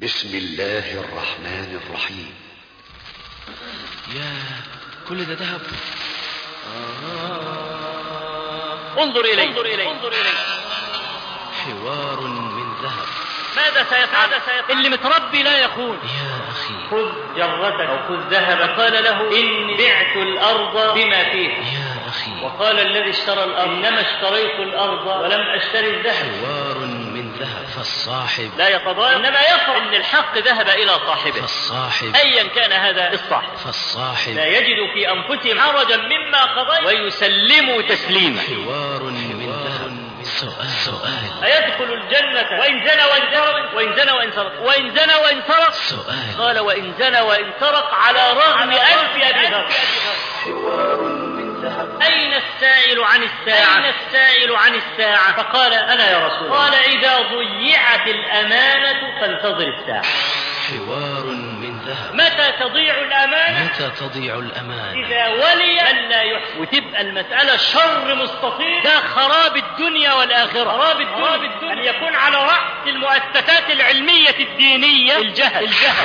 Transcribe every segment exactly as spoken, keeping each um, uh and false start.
بسم الله الرحمن الرحيم. يا كل ده ذهب. آه. انظر إليه انظر إليه انظر إليه حوار من ذهب. ماذا سيفعل؟ ماذا سيفعل؟ اللي متربي لا يخون. يا أخي خذ جرتك أو خذ ذهبا. قال له إني بعت الأرض بما فيها. يا أخي. وقال الذي اشترى الأرض إنما اشتريت الأرض ولم أشتري الذهب. حوار من ذهب. فالصاحب لا يتضايق إنما يفرح إن الحق ذهب إلى صاحبه. فالصاحب أيا كان هذا الصاحب فالصاحب لا يجد في أنفسهم حرجا مما قضيت ويسلموا تسليما. حوار من ذهب. سؤال سؤال أيدخل الجنة وإن زنى وإن سرق وإن زنى وإن سرق وإن زنى وإن سرق؟ سؤال. قال وإن زنى وإن سرق على رغم أنف أبي ذر. حوار من ذهب. أين السائل عن الساعة؟ أين السائل عن الساعة؟ فقال أنا يا رسول الله. قال إذا ضيعت الأمانة فانتظر الساعة. حوار من ذهب. متى تضيع الأمانة؟ متى تضيع الأمانة؟ إذا ولي من لا يحسن. وتبقى المسألة شر مستطيل. ده خراب الدنيا والآخرة. خراب الدنيا أن يكون على رأس المؤسسات العلمية الدينية الجهل. الجهل.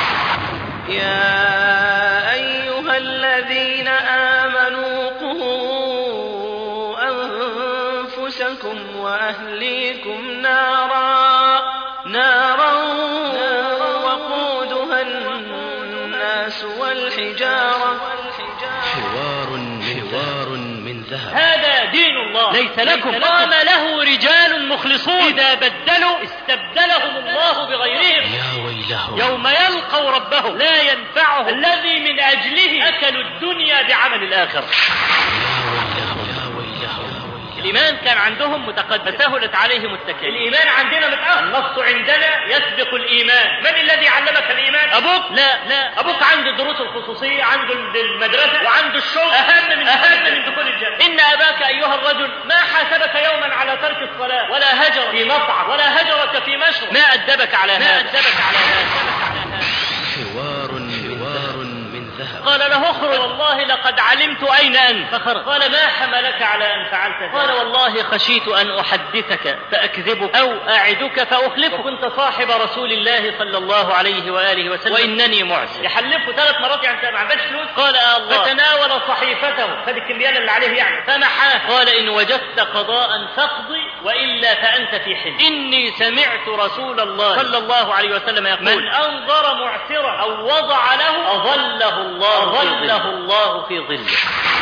يا أيها الذين آمنوا قوا أنفسكم وأهليكم نارا نارا وقودها الناس والحجارة. حوار حوار من ذهب. هذا دين الله ليس لكم. قام له رجال مخلصون إذا بدلوا استبدلهم الله بغيرهم. يا ويلهم يوم يلقوا ربهم لا ينفعهم الذي من أجله أكلوا الدنيا بعمل الآخرة. يا ويلهم يا ويلهم. الإيمان كان عندهم متقدم فسهلت عليهم التكاليف. الإيمان عندنا متأخر. النص عندنا يسبق الإيمان. من الذي علمك الإيمان؟ أبوك؟ لا لا أبوك عنده الدروس الخصوصية، عنده المدرسة، وعنده الشغل أهم من أهم من دخول الجنة. إن أباك أيها الرجل ما حاسبك يوما على ترك الصلاة ولا هجر في مطعم ولا هجرك في مشرب. ما أدبك على هذا؟ ما أدبك على هذا؟ حوار حوار من ذهب. قال له اخرج. والله لقد علمت أين أنت. فخرج. قال ما حملك على أن فعلت ذلك؟ قال والله خشيت أن أحدثك فأكذبك أو أعدك فأخلفك. كنت صاحب رسول الله صلى الله عليه وآله وسلم وإنني معسر. يحلفه ثلاث مرات يعني ما عندكش فلوس. قال آه الله. فتناول صحيفته خد الكمبيال اللي عليه يعني فمحاه. قال إن وجدت قضاء فاقضي وإلا فأنت في حل. إني سمعت رسول الله صلى الله عليه وسلم يقول من أنظر معسرا أو وضع له أظله الله أظله الله في ظله.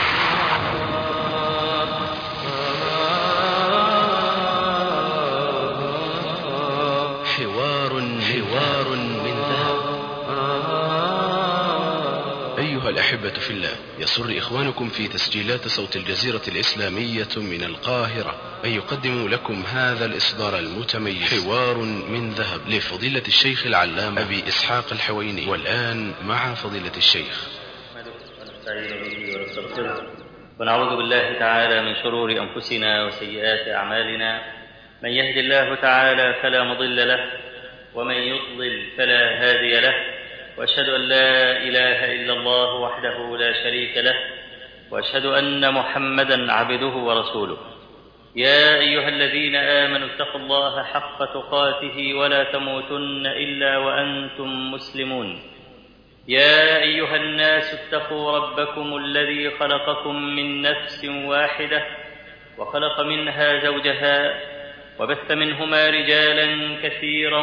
حوار حوار من ذهب. أيها الأحبة في الله، يسر إخوانكم في تسجيلات صوت الجزيرة الإسلامية من القاهرة أن يقدموا لكم هذا الإصدار المتميز حوار من ذهب لفضيلة الشيخ العلامة أبي إسحاق الحويني. والآن مع فضيلة الشيخ. ونستعين به ونستغفره ونعوذ بالله تعالى من شرور أنفسنا وسيئات أعمالنا. من يهد الله تعالى فلا مضل له ومن يضلل فلا هادي له. وأشهد أن لا إله إلا الله وحده لا شريك له وأشهد أن محمدا عبده ورسوله. يا أيها الذين آمنوا اتقوا الله حق تقاته ولا تموتن إلا وأنتم مسلمون. يا أيها الناس اتقوا ربكم الذي خلقكم من نفس واحدة وخلق منها زوجها وبث منهما رجالا كثيرا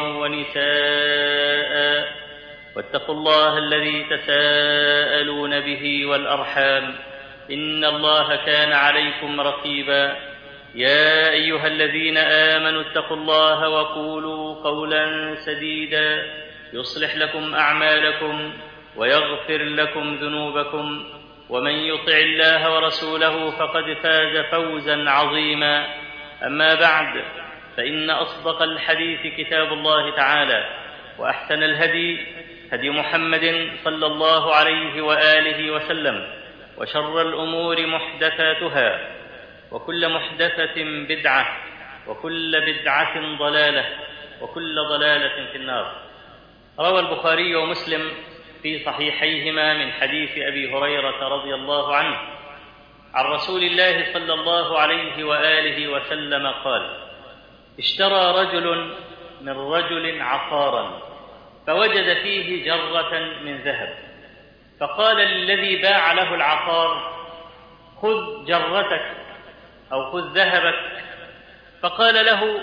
ونساء واتقوا الله الذي تساءلون به والأرحام إن الله كان عليكم رقيبا. يا أيها الذين آمنوا اتقوا الله وقولوا قولا سديدا يصلح لكم أعمالكم ويغفر لكم ذنوبكم ومن يطع الله ورسوله فقد فاز فوزا عظيما. أما بعد فإن أصدق الحديث كتاب الله تعالى وأحسن الهدي هدي محمد صلى الله عليه وآله وسلم وشر الأمور محدثاتها وكل محدثة بدعة وكل بدعة ضلالة وكل ضلالة في النار. روى البخاري ومسلم في صحيحيهما من حديث أبي هريرة رضي الله عنه عن رسول الله صلى الله عليه وآله وسلم قال اشترى رجل من رجل عقارا فوجد فيه جرة من ذهب، فقال للذي باع له العقار: خذ جرتك أو خذ ذهبك. فقال له: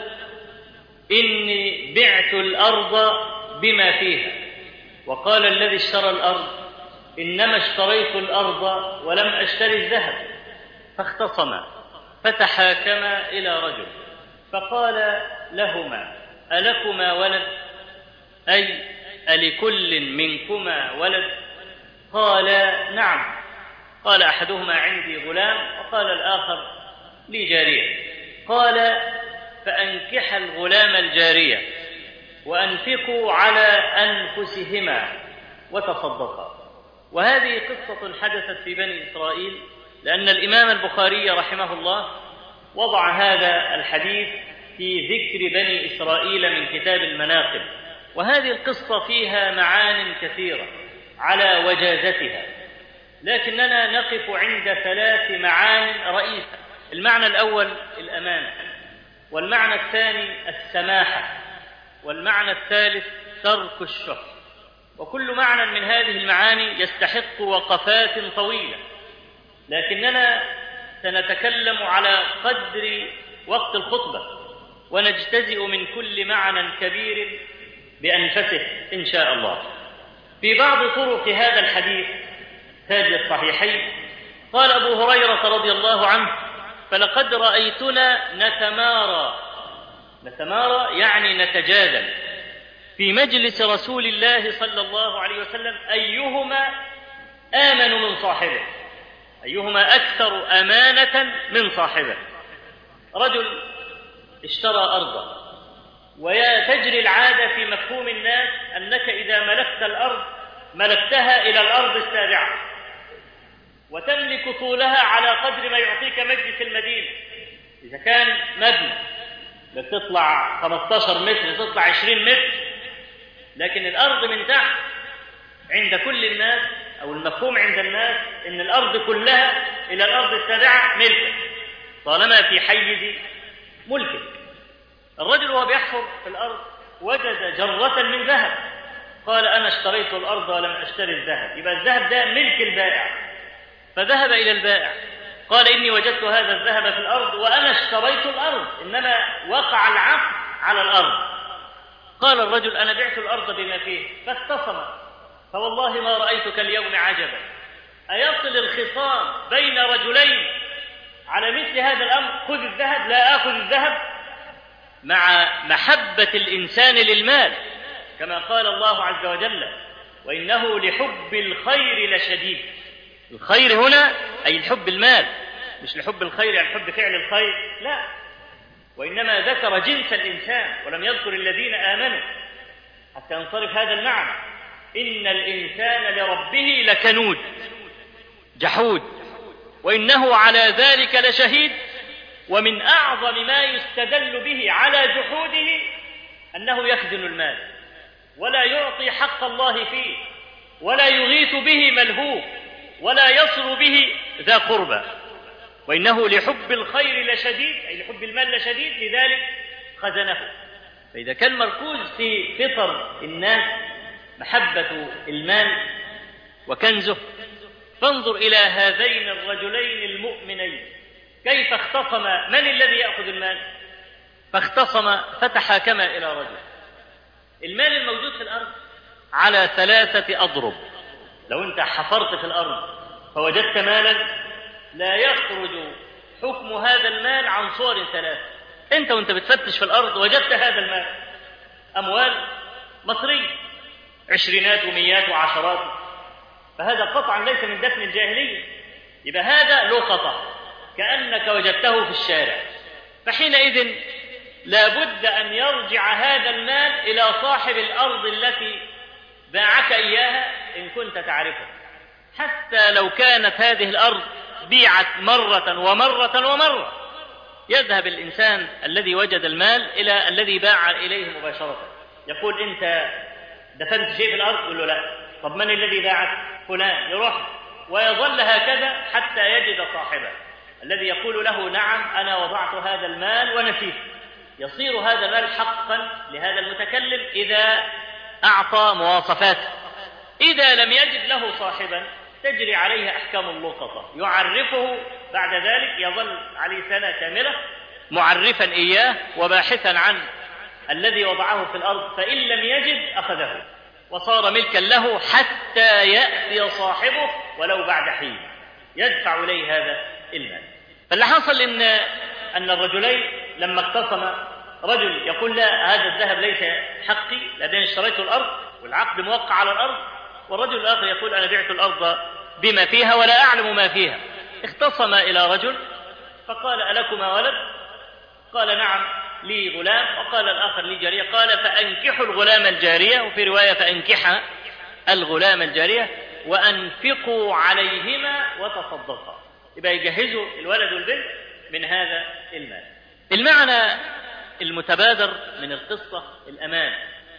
إني بعت الأرض بما فيها. وقال الذي اشترى الأرض: إنما اشتريت الأرض ولم أشتري الذهب. فاختصما فتحاكما إلى رجل، فقال لهما: ألكما ولد؟ أي ألكل منكما ولد؟ قال: نعم. قال أحدهما: عندي غلام، وقال الآخر: لي جارية. قال: فأنكح الغلام الجارية وأنفقوا على أنفسهما وتصدقا. وهذه قصة حدثت في بني إسرائيل، لأن الإمام البخاري رحمه الله وضع هذا الحديث في ذكر بني إسرائيل من كتاب المناقب. وهذه القصة فيها معان كثيرة على وجازتها، لكننا نقف عند ثلاث معان رئيسة. المعنى الأول الأمانة، والمعنى الثاني السماحة، والمعنى الثالث ترك الشح. وكل معنى من هذه المعاني يستحق وقفات طويلة، لكننا سنتكلم على قدر وقت الخطبة، ونجتزئ من كل معنى كبير بأنفسه إن شاء الله. في بعض طرق هذا الحديث تاج الصحيحين قال أبو هريرة رضي الله عنه: فلقد رأيتنا نتمارى. نتمارى يعني نتجادل في مجلس رسول الله صلى الله عليه وسلم أيهما آمن من صاحبه، أيهما أكثر أمانة من صاحبه. رجل اشترى أرضا، ويا تجري العادة في مفهوم الناس أنك إذا ملكت الأرض ملكتها إلى الأرض السابعة، وتملك طولها على قدر ما يعطيك مجلس المدينة. إذا كان مبنى بتطلع خمسة عشر متر تطلع عشرين متر، لكن الأرض من تحت عند كل الناس، أو المفهوم عند الناس، إن الأرض كلها إلى الأرض السابعة ملكك طالما في حيز ملكك. الرجل وهو بيحفر في الأرض وجد جرة من ذهب، قال: أنا اشتريت الأرض ولم أشتري الذهب. يبقى الذهب ده ملك البائع. فذهب إلى البائع قال: إني وجدت هذا الذهب في الأرض وأنا اشتريت الأرض، إنما وقع العقد على الأرض. قال الرجل: أنا بعت الأرض بما فيه. فاختصم، فوالله ما رأيتك اليوم عجبا. أيصل الخصام بين رجلين على مثل هذا الأمر؟ خذ الذهب، لا آخذ الذهب، مع محبة الإنسان للمال، كما قال الله عز وجل: وإنه لحب الخير لشديد. الخير هنا أي الحب المال، مش لحب الخير يعني حب فعل الخير، لا، وإنما ذكر جنس الإنسان ولم يذكر الذين آمنوا حتى ينصرف هذا المعنى. إن الإنسان لربه لكنود جحود وإنه على ذلك لشهيد. ومن أعظم ما يستدل به على جحوده أنه يخزن المال ولا يعطي حق الله فيه، ولا يغيث به ملهوف، ولا يصل به ذا قربى. وإنه لحب الخير لشديد، أي لحب المال لشديد، لذلك خزنه. فإذا كان مركوز في فطر الناس محبة المال وكنزه، فانظر إلى هذين الرجلين المؤمنين كيف اختصم من الذي يأخذ المال. فاختصم فتحاكما إلى رجل. المال الموجود في الأرض على ثلاثة أضرب. لو أنت حفرت في الأرض فوجدت مالا، لا يخرج حكم هذا المال عن صور ثلاثة. أنت وأنت بتفتش في الأرض وجدت هذا المال، أموال مصرية، عشرينات وميات وعشرات، فهذا قطعا ليس من دفن الجاهلية، يبقى هذا لقطة كأنك وجدته في الشارع. فحينئذ لا بد أن يرجع هذا المال إلى صاحب الأرض التي باعك إياها إن كنت تعرفه، حتى لو كانت هذه الأرض بيعت مرة ومرة ومرة. يذهب الإنسان الذي وجد المال إلى الذي باع إليه مباشرة، يقول: أنت دفنت شيء في الأرض؟ يقول له: لا. طب من الذي باعك؟ فلان. يروح ويظل هكذا حتى يجد صاحبه الذي يقول له: نعم أنا وضعت هذا المال ونسيت. يصير هذا المال حقا لهذا المتكلم إذا أعطى مواصفاته. إذا لم يجد له صاحبا تجري عليه أحكام اللقطة، يعرفه بعد ذلك، يظل عليه سنة كاملة معرفا إياه وباحثا عن الذي وضعه في الأرض، فإن لم يجد أخذه وصار ملكا له حتى يأتي صاحبه ولو بعد حين يدفع إليه هذا المال. فاللي حصل إن أن الرجلين لما اقتسم، رجل يقول لا هذا الذهب ليس حقي لأنني اشتريت الأرض والعقد موقع على الأرض، والرجل الآخر يقول أنا بعت الأرض بما فيها ولا أعلم ما فيها. اختصم إلى رجل فقال ألكما ولد؟ قال نعم لي غلام، وقال الآخر لي جارية. قال فأنكحوا الغلام الجارية، وفي رواية فأنكح الغلام الجارية وأنفقوا عليهما وتصدقا، يبقى يجهزوا الولد والبنت من هذا المال. المعنى المتبادر من القصة الأمان،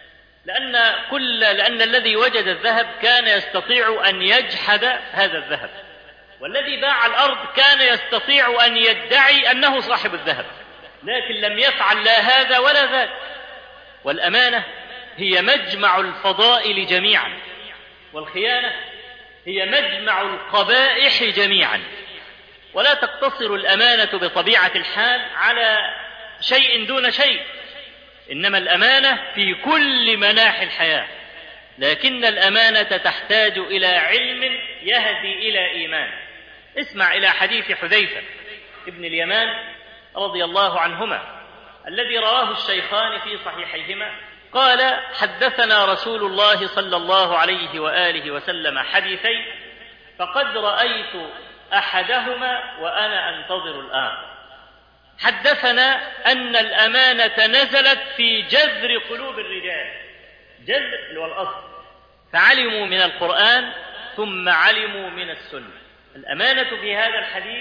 لأن كل لأن الذي وجد الذهب كان يستطيع أن يجحد هذا الذهب، والذي باع الأرض كان يستطيع أن يدعي أنه صاحب الذهب، لكن لم يفعل لا هذا ولا ذاك. والأمانة هي مجمع الفضائل جميعا، والخيانة هي مجمع القبائح جميعا. ولا تقتصر الأمانة بطبيعة الحال على شيء دون شيء، إنما الأمانة في كل مناحي الحياة، لكن الأمانة تحتاج إلى علم يهدي إلى إيمان. اسمع إلى حديث حذيفة ابن اليمان رضي الله عنهما الذي رواه الشيخان في صحيحيهما. قال حدثنا رسول الله صلى الله عليه وآله وسلم حديثين فقد رأيت أحدهما وأنا أنتظر الآخر. حدثنا أن الأمانة نزلت في جذر قلوب الرجال، جذر اللي هو الأصل، فعلموا من القرآن ثم علموا من السنة. الأمانة في هذا الحديث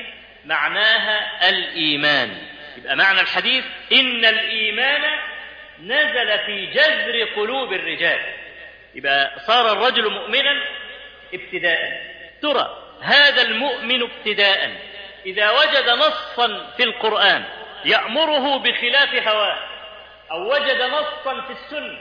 معناها الإيمان، يبقى معنى الحديث إن الإيمان نزل في جذر قلوب الرجال، يبقى صار الرجل مؤمنا ابتداء. ترى هذا المؤمن ابتداء إذا وجد نصا في القرآن يأمره بخلاف هواه، أو وجد نصا في السنة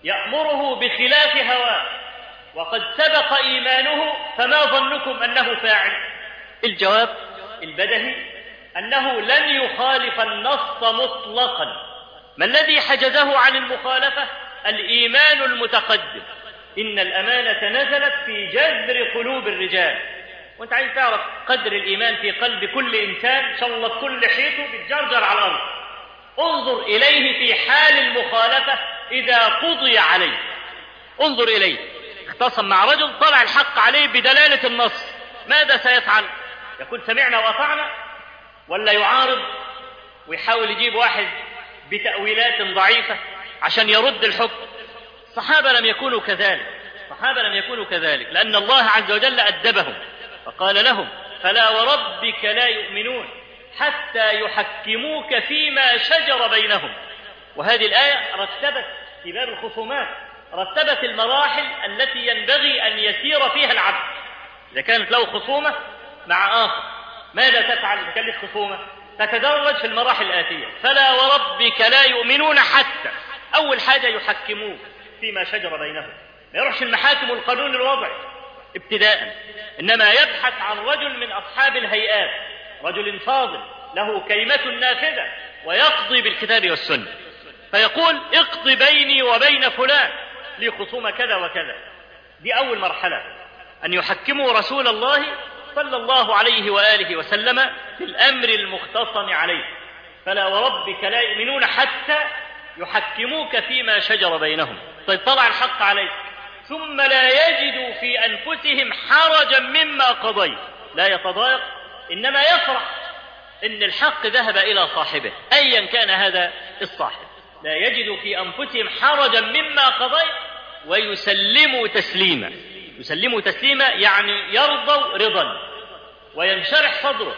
يأمره بخلاف هواه وقد سبق إيمانه، فما ظنكم أنه فاعل؟ الجواب البدهي أنه لن يخالف النص مطلقا. ما الذي حجزه عن المخالفة؟ الإيمان المتقدم. إن الأمانة نزلت في جذر قلوب الرجال. وانت عايز تعرف قدر الإيمان في قلب كل إنسان، إن شاء الله كل حيطه بتجرجر على الأرض، انظر إليه في حال المخالفة إذا قضي عليه. انظر إليه اختصم مع رجل طلع الحق عليه بدلالة النص، ماذا سيفعل؟ يقول سمعنا وأطعنا، ولا يعارض ويحاول يجيب واحد بتأويلات ضعيفة عشان يرد الحكم؟ الصحابة لم يكونوا كذلك، الصحابة لم يكونوا كذلك، لأن الله عز وجل أدبهم فقال لهم فلا وربك لا يؤمنون حتى يحكموك فيما شجر بينهم. وهذه الآية رتبت في باب الخصومات، رتبت المراحل التي ينبغي أن يسير فيها العبد. إذا كانت له خصومة مع آخر ماذا تفعل؟ إذا كانت خصومة تتدرج في المراحل الآتية. فلا وربك لا يؤمنون حتى، أول حاجة يحكموك فيما شجر بينهم، ما يروحش المحاكم والقانون الوضعي ابتداء، إنما يبحث عن رجل من أصحاب الهيئات، رجل فاضل له كلمة نافذة ويقضي بالكتاب والسنة، فيقول اقضي بيني وبين فلان لي خصومة كذا وكذا. دي أول مرحلة، أن يحكموا رسول الله صلى الله عليه وآله وسلم في الأمر المختصم عليه. فلا وربك لا يؤمنون حتى يحكموك فيما شجر بينهم. طيب طلع الحق عليك ثم لا يجدوا في أنفسهم حرجا مما قضيت، لا يتضايق إنما يفرح إن الحق ذهب إلى صاحبه أيا كان هذا الصاحب، لا يجدوا في أنفسهم حرجا مما قضيت ويسلموا تسليما. يسلموا تسليما يعني يرضوا رضا وينشرح صدره،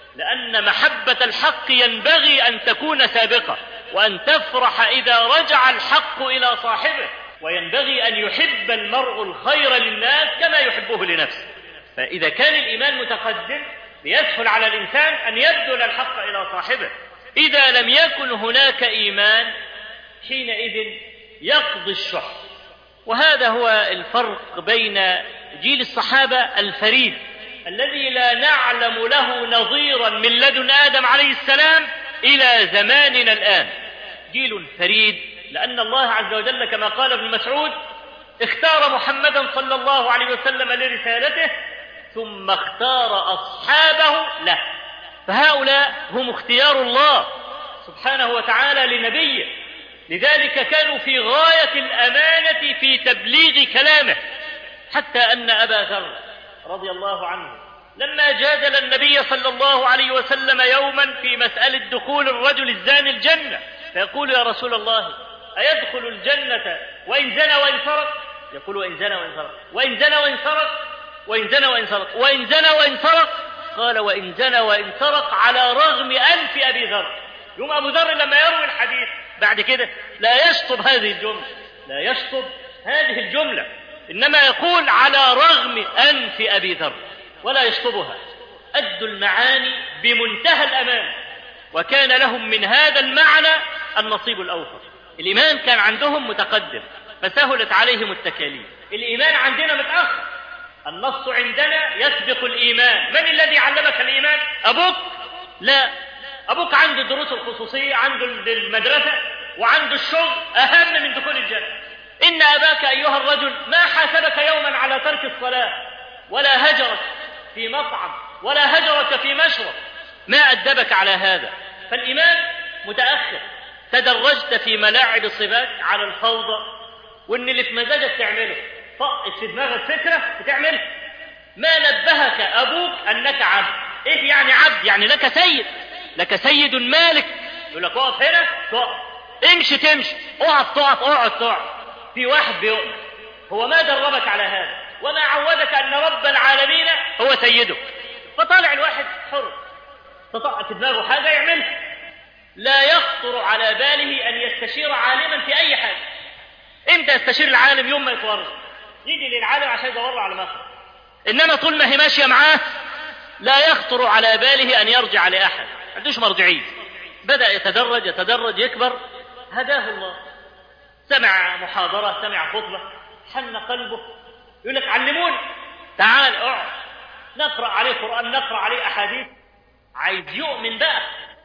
لأن محبة الحق ينبغي أن تكون سابقة، وأن تفرح إذا رجع الحق إلى صاحبه، وينبغي أن يحب المرء الخير للناس كما يحبه لنفسه. فإذا كان الإيمان متقدم يسهل على الإنسان أن يبذل الحق إلى صاحبه. إذا لم يكن هناك إيمان حينئذ يقضي الشح، وهذا هو الفرق بين جيل الصحابة الفريد الذي لا نعلم له نظيرا من لدن آدم عليه السلام إلى زماننا الآن. جيل فريد لأن الله عز وجل كما قال ابن مسعود اختار محمدا صلى الله عليه وسلم لرسالته ثم اختار أصحابه له، فهؤلاء هم اختيار الله سبحانه وتعالى لنبيه، لذلك كانوا في غاية الأمانة في تبليغ كلامه، حتى أن أبا ذر رضي الله عنه لما جادل النبي صلى الله عليه وسلم يوما في مسألة دخول الرجل الزاني الجنة، فيقول يا رسول الله أيدخل الجنة وإن زنى وإن سرق؟ يقول وإن زنى وإن سرق، وإن زنى وإن سرق، وإن زنى وإن سرق، وإن زنى وإن سرق، قال وإن زنى وإن سرق على رغم أنف أبي ذر. يوم أبو ذر لما يروي الحديث بعد كده لا يشطب هذه الجملة، لا يشطب هذه الجملة، إنما يقول على رغم أنف أبي ذر ولا يشطبها. أدوا المعاني بمنتهى الأمان، وكان لهم من هذا المعنى النصيب الأوفر. الإيمان كان عندهم متقدم فسهلت عليهم التكاليف، الإيمان عندنا متأخر. النص عندنا يسبق الإيمان. من الذي علمك الإيمان؟ أبوك؟ لا، أبوك عنده الدروس الخصوصية، عنده المدرسة، وعنده الشغل أهم من دخول الجنة. إن أباك أيها الرجل ما حاسبك يوما على ترك الصلاة، ولا هجرك في مطعم، ولا هجرك في مشرب، ما أدبك على هذا. فالإيمان متأخر. تدرجت في ملاعب الصباك على الفوضى، وإن اللي في مزاجك تعمله، طقت في دماغك فكرة بتعمله. ما نبهك أبوك أنك عبد. إيه يعني عبد؟ يعني لك سيد، لك سيد مالك. يقول لك اقف هنا تقف، امشي تمشي، اقف تقف، اقعد تقعد. في واحد بيؤمن. هو ما دربك على هذا وما عودك أن رب العالمين هو سيدك. فطالع الواحد حر، تطقت في دماغه حاجة يعملها، لا يخطر على باله أن يستشير عالما في أي حاجة. امتى يستشير العالم؟ يوم ما يتورط، يجي للعالم عشان يدور على مخرج. إنما طول ما هي ماشية معاه لا يخطر على باله أن يرجع لأحد، ما عندوش مرجعية. بدأ يتدرج يتدرج يكبر، هداه الله. سمع محاضرة، سمع خطبة، حن قلبه، يقول لك علموني، تعال اقعد نقرأ عليه قرآن، نقرأ عليه أحاديث. عايز يؤمن بقى.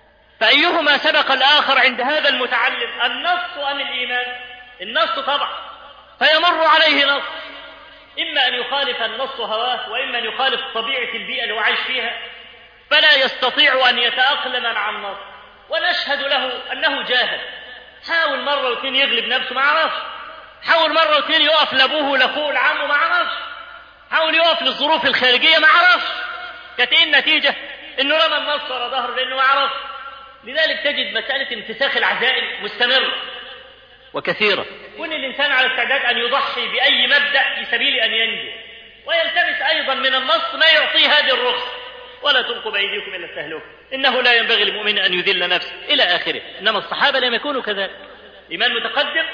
فأيهما سبق الآخر عند هذا المتعلم، النص أم الإيمان؟ النص طبعا. فيمر عليه نص، إما أن يخالف النص هواه، وإما أن يخالف طبيعة البيئة اللي هو عايش فيها، فلا يستطيع أن يتأقلم مع النص. ونشهد له أنه جاهل. حاول مرة واثنين يغلب نفسه، ما عرفش. حاول مرة واثنين يقف لأبوه ولأخوه لعمه، ما عرفش. حاول يقف للظروف الخارجية، ما عرفش. كانت إيه النتيجة؟ إنه رمى النص ورا ظهره لأنه ما عرفش. لذلك تجد مسألة انفساخ العزائم مستمرة وكثيرة، وإن الإنسان على استعداد أن يضحي بأي مبدأ في سبيل أن ينجو، ويلتمس أيضا من النص ما يعطيه هذه الرخصة. ولا تلقوا بأيديكم إلى التهلكة، إنه لا ينبغي للمؤمن أن يذل نفسه إلى آخره. إنما الصحابة لم يكونوا كذلك. إيمان متقدم،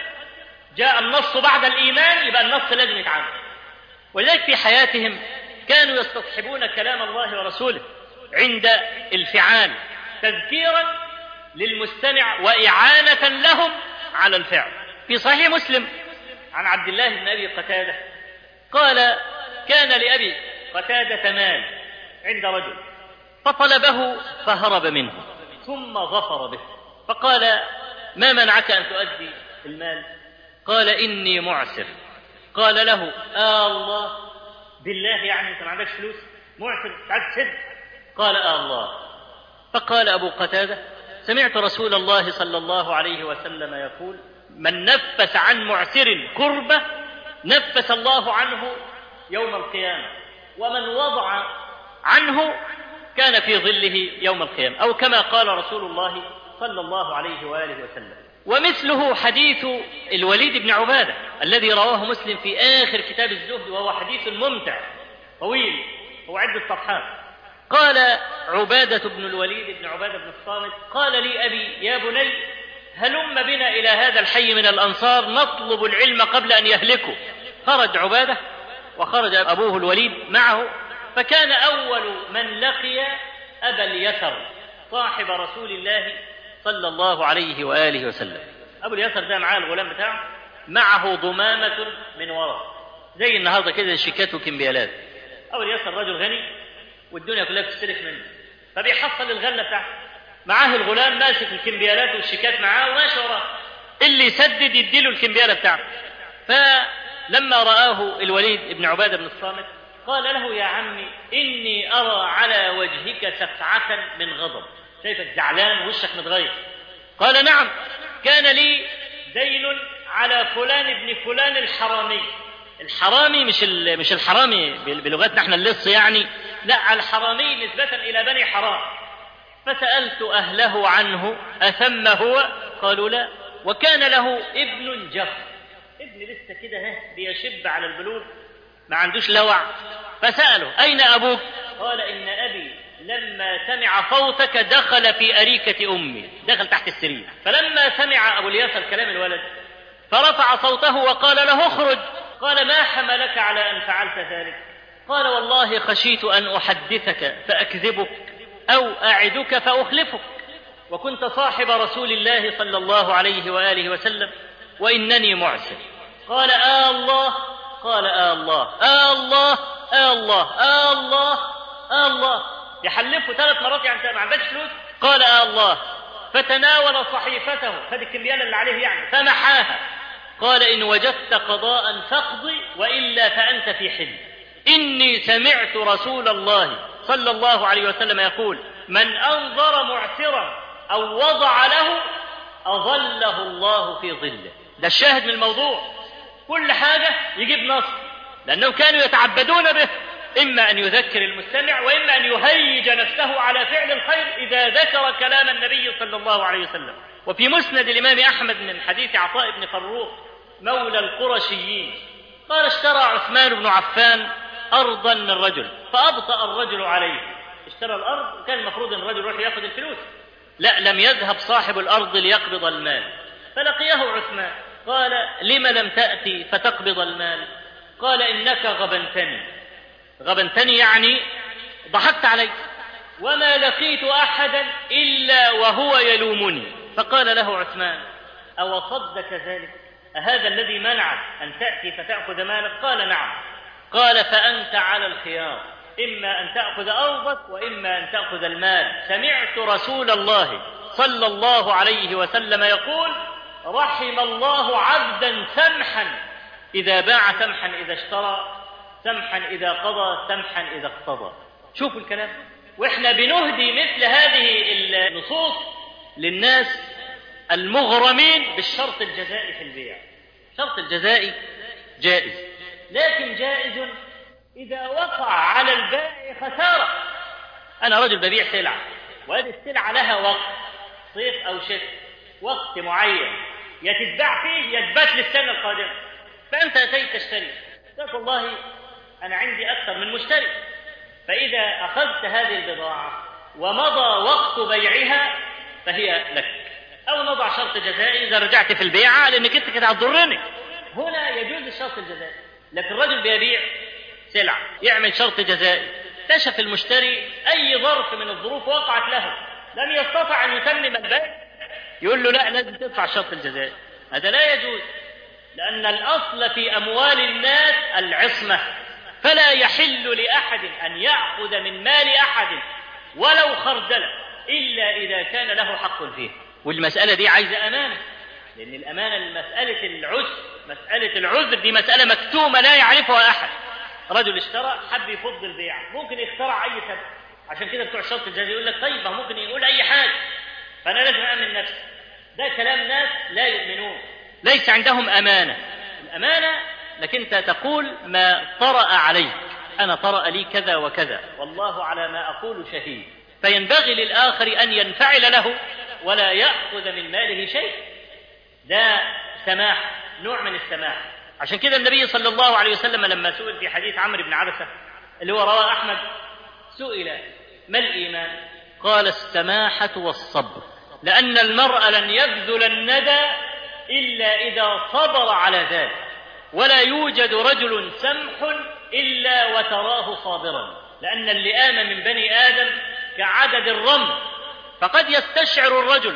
جاء النص بعد الإيمان، يبقى النص لازم يتعامل. ولذلك في حياتهم كانوا يستصحبون كلام الله ورسوله عند الفعال، تذكيرا للمستمع وإعانة لهم على الفعل. في صحيح مسلم عن عبد الله بن أبي قتادة قال كان لأبي قتادة مال عند رجل فطلبه فهرب منه ثم ظفر به، فقال ما منعك أن تؤدي المال؟ قال إني معسر. قال له آه الله، بالله يعني أنت ما عندكش فلوس؟ معسر تعال تسد؟ قال آه الله. فقال أبو قتادة سمعت رسول الله صلى الله عليه وسلم يقول من نفس عن معسر كربة نفس الله عنه يوم القيامة، ومن وضع عنه كان في ظله يوم القيامة، أو كما قال رسول الله صلى الله عليه وآله وسلم. ومثله حديث الوليد بن عبادة الذي رواه مسلم في آخر كتاب الزهد، وهو حديث ممتع طويل، هو عدة صفحات. قال عبادة بن الوليد بن عبادة بن الصامت قال لي أبي يا بني هلم بنا إلى هذا الحي من الأنصار نطلب العلم قبل أن يهلكوا. خرج عبادة وخرج أبوه الوليد معه، فكان أول من لقي أبا اليسر صاحب رسول الله صلى الله عليه وآله وسلم. أبو اليسر ده معاه الغلام بتاعه، معه ضمامة من ورق، زي النهارده كده الشيكات والكمبيالات. أول يسر رجل غني والدنيا كلها بتستلف منه، فبيحصل الغلة بتاعته، معاه الغلام ماسك الكمبيالات والشيكات معاه وماشي وراه، اللي يسدد يديله الكمبيالة بتاعته. فلما رآه الوليد بن عبادة بن الصامت قال له: يا عمي إني أرى على وجهك سفعة من غضب، شايفك زعلان ووشك متغير. قال: نعم، كان لي دين على فلان ابن فلان الحرامي. الحرامي مش مش الحرامي بلغتنا احنا اللص يعني، لا، الحرامي نسبة إلى بني حرام. فسألت أهله عنه أثم هو؟ قالوا: لا. وكان له ابن جف، ابن لسه كده ها بيشب على البلوغ، ما عندوش لوع. فسأله: أين أبوك؟ قال: إن أبي لما سمع صوتك دخل في أريكة أمي، دخل تحت السرير. فلما سمع أبو الياسر كلام الولد فرفع صوته وقال له: اخرج. قال: ما حملك على أن فعلت ذلك؟ قال: والله خشيت أن أحدثك فأكذبك أو أعدك فأخلفك، وكنت صاحب رسول الله صلى الله عليه وآله وسلم وإنني معسر. قال: آه الله. قال: آه الله آه الله آه الله آه الله آه الله. يحلفه ثلاث مرات، يعني ما عندكش فلوس؟ قال: آه الله. فتناول صحيفته، خد الكمبيالة اللي عليه يعني، فمحاها. قال: إن وجدت قضاء فاقضي، وإلا فأنت في حل. إني سمعت رسول الله صلى الله عليه وسلم يقول: من أنظر معسرا أو وضع له أظله الله في ظله. ده الشاهد من الموضوع، كل حاجة يجيب نص، لأنهم كانوا يتعبدون به، إما أن يذكر المستمع وإما أن يهيج نفسه على فعل الخير إذا ذكر كلام النبي صلى الله عليه وسلم. وفي مسند الإمام أحمد من حديث عطاء بن فروخ مولى القرشيين قال: اشترى عثمان بن عفان أرضا من رجل فأبطأ الرجل عليه. اشترى الأرض وكان المفروض أن الرجل يروح يأخذ الفلوس، لا، لم يذهب صاحب الأرض ليقبض المال. فلقيه عثمان قال: لم لم تأتي فتقبض المال؟ قال: إنك غبنتني. غبنتني يعني ضحكت علي، وما لقيت أحدا إلا وهو يلومني. فقال له عثمان: أو صدك ذلك؟ أهذا الذي منعك أن تأتي فتأخذ مالك؟ قال: نعم. قال: فأنت على الخيار، إما أن تأخذ أرضك وإما أن تأخذ المال. سمعت رسول الله صلى الله عليه وسلم يقول: رحم الله عبدا سمحا إذا باع، سمحا إذا اشترى، سمحا إذا قضى، سمحا إذا اقتضى. شوفوا الكلام. وإحنا بنهدي مثل هذه النصوص للناس المغرمين بالشرط الجزائي في البيع. شرط الجزائي جائز، لكن جائز إذا وقع على البائع خسارة. أنا رجل ببيع سلعة، وهذه السلعة لها وقت، صيف أو شتاء، وقت معين يتتباع فيه، يتبات للسنة القادمة. فأنت أتيت تشتري، قلت: والله أنا عندي أكثر من مشتري، فإذا أخذت هذه البضاعة ومضى وقت بيعها فهي لك، أو نضع شرط جزائي إذا رجعت في البيعة لأنك أنت كده هتضرني. هنا يجوز الشرط الجزائي. لكن الرجل بيبيع سلعة يعمل شرط جزائي، اكتشف المشتري أي ظرف من الظروف وقعت له لم يستطع أن يتمم البيع، يقول له: لا، لازم تدفع الشرط الجزائي. هذا لا يجوز، لأن الأصل في أموال الناس العصمة، فلا يحل لأحد أن يأخذ من مال أحد ولو خردلة إلا إذا كان له حق فيه. والمسألة دي عايزة أمانة، لأن الأمانة مسألة العذر، مسألة العذر دي مسألة مكتومة لا يعرفها أحد. رجل اشترى حب يفض البيع، ممكن يخترع أي سبب، عشان كده بتوع الشرط الجزائي يقول لك: طيب ممكن يقول أي حاجة، فأنا لازم أأمن نفسي. ده كلام ناس لا يؤمنون، ليس عندهم أمانة. الأمانة لك أنت تقول ما طرأ عليك، أنا طرأ لي كذا وكذا والله على ما أقول شهيد، فينبغي للآخر أن ينفعل له ولا يأخذ من ماله شيء. ده سماح، نوع من السماح. عشان كده النبي صلى الله عليه وسلم لما سئل في حديث عمرو بن عبسة اللي هو رواه أحمد، سئل: ما الإيمان؟ قال: السماحة والصبر، لأن المرء لن يبذل الندى إلا إذا صبر على ذلك، ولا يوجد رجل سمح إلا وتراه صابرا، لأن اللئام من بني آدم كعدد الرمل، فقد يستشعر الرجل